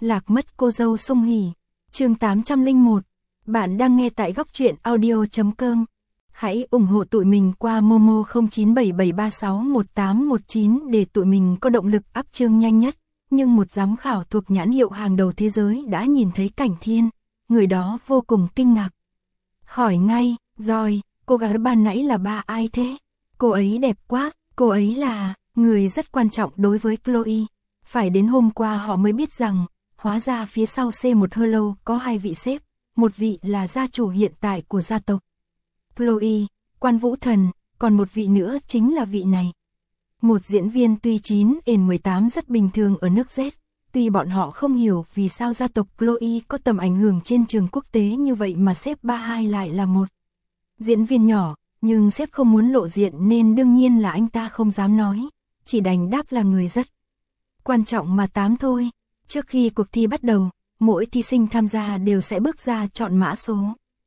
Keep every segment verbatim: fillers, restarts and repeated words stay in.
Lạc mất cô dâu sung hỉ. Chương tám trăm lẻ một. Bạn đang nghe tại góc truyện audio chấm com. Hãy ủng hộ tụi mình qua Momo không chín bảy bảy ba sáu một tám một chín để tụi mình có động lực up chương nhanh nhất. Nhưng một giám khảo thuộc nhãn hiệu hàng đầu thế giới đã nhìn thấy Cảnh Thiên, người đó vô cùng kinh ngạc. Hỏi ngay, rồi, cô gái ban nãy là ba ai thế? Cô ấy đẹp quá, cô ấy là người rất quan trọng đối với Chloe. Phải đến hôm qua họ mới biết rằng, hóa ra phía sau C một Hello có hai vị sếp, một vị là gia chủ hiện tại của gia tộc Chloe, Quan Vũ Thần, còn một vị nữa chính là vị này. Một diễn viên tuy chín trên mười tám rất bình thường ở nước Z, tuy bọn họ không hiểu vì sao gia tộc Chloe có tầm ảnh hưởng trên trường quốc tế như vậy mà sếp ba hai lại là một diễn viên nhỏ, nhưng sếp không muốn lộ diện nên đương nhiên là anh ta không dám nói, chỉ đành đáp là người rất quan trọng mà tám thôi. Trước khi cuộc thi bắt đầu, mỗi thí sinh tham gia đều sẽ bước ra chọn mã số.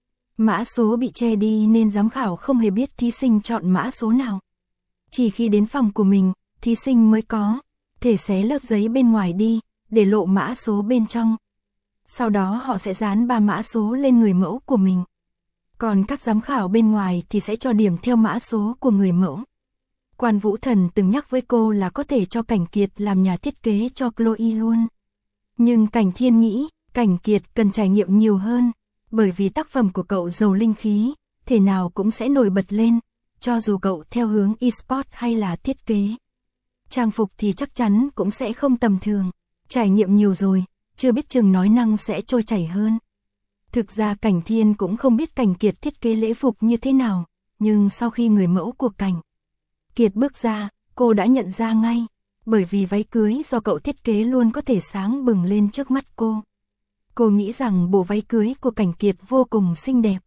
Mã số bị che đi nên giám khảo không hề biết thí sinh chọn mã số nào. Chỉ khi đến phòng của mình, thí sinh mới có thể xé lớp giấy bên ngoài đi, để lộ mã số bên trong. Sau đó họ sẽ dán ba mã số lên người mẫu của mình. Còn các giám khảo bên ngoài thì sẽ cho điểm theo mã số của người mẫu. Quan Vũ Thần từng nhắc với cô là có thể cho Cảnh Kiệt làm nhà thiết kế cho Chloe luôn. Nhưng Cảnh Thiên nghĩ, Cảnh Kiệt cần trải nghiệm nhiều hơn, bởi vì tác phẩm của cậu giàu linh khí, thể nào cũng sẽ nổi bật lên, cho dù cậu theo hướng e-sport hay là thiết kế. Trang phục thì chắc chắn cũng sẽ không tầm thường, trải nghiệm nhiều rồi, chưa biết chừng nói năng sẽ trôi chảy hơn. Thực ra Cảnh Thiên cũng không biết Cảnh Kiệt thiết kế lễ phục như thế nào, nhưng sau khi người mẫu của Cảnh Kiệt bước ra, cô đã nhận ra ngay, bởi vì váy cưới do cậu thiết kế luôn có thể sáng bừng lên trước mắt cô. Cô nghĩ rằng bộ váy cưới của Cảnh Kiệt vô cùng xinh đẹp.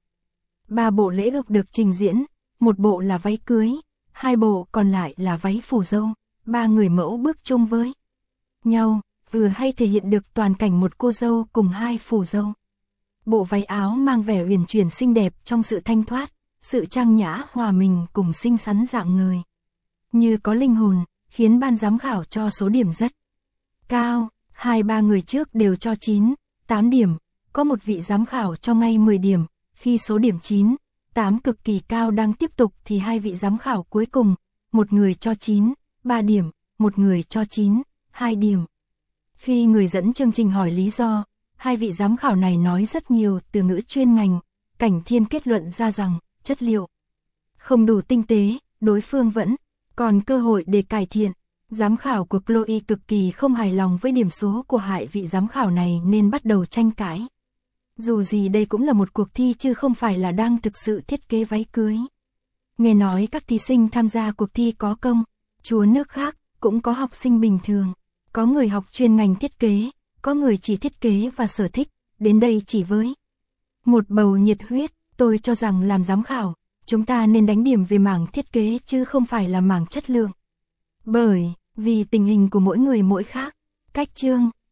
Ba bộ lễ phục được trình diễn, một bộ là váy cưới, hai bộ còn lại là váy phủ dâu. Ba người mẫu bước chung với nhau, vừa hay thể hiện được toàn cảnh một cô dâu cùng hai phủ dâu. Bộ váy áo mang vẻ uyển chuyển xinh đẹp trong sự thanh thoát, sự trang nhã hòa mình cùng xinh xắn dạng người. Như có linh hồn, khiến ban giám khảo cho số điểm rất cao. Hai ba người trước đều cho chín, tám điểm, có một vị giám khảo cho ngay mười điểm, khi số điểm chín, tám cực kỳ cao đang tiếp tục thì hai vị giám khảo cuối cùng, một người cho chín, ba điểm, một người cho chín, hai điểm. Khi người dẫn chương trình hỏi lý do, hai vị giám khảo này nói rất nhiều từ ngữ chuyên ngành, Cảnh Thiên kết luận ra rằng, chất liệu không đủ tinh tế, đối phương vẫn còn cơ hội để cải thiện. Giám khảo của Chloe cực kỳ không hài lòng với điểm số của hai vị giám khảo này nên bắt đầu tranh cãi. Dù gì đây cũng là một cuộc thi chứ không phải là đang thực sự thiết kế váy cưới. Nghe nói các thí sinh tham gia cuộc thi có công chúa nước khác, cũng có học sinh bình thường, có người học chuyên ngành thiết kế, có người chỉ thiết kế và sở thích, đến đây chỉ với một bầu nhiệt huyết. Tôi cho rằng làm giám khảo, chúng ta nên đánh điểm về mảng thiết kế chứ không phải là mảng chất lượng. Bởi vì tình hình của mỗi người mỗi khác, cách chương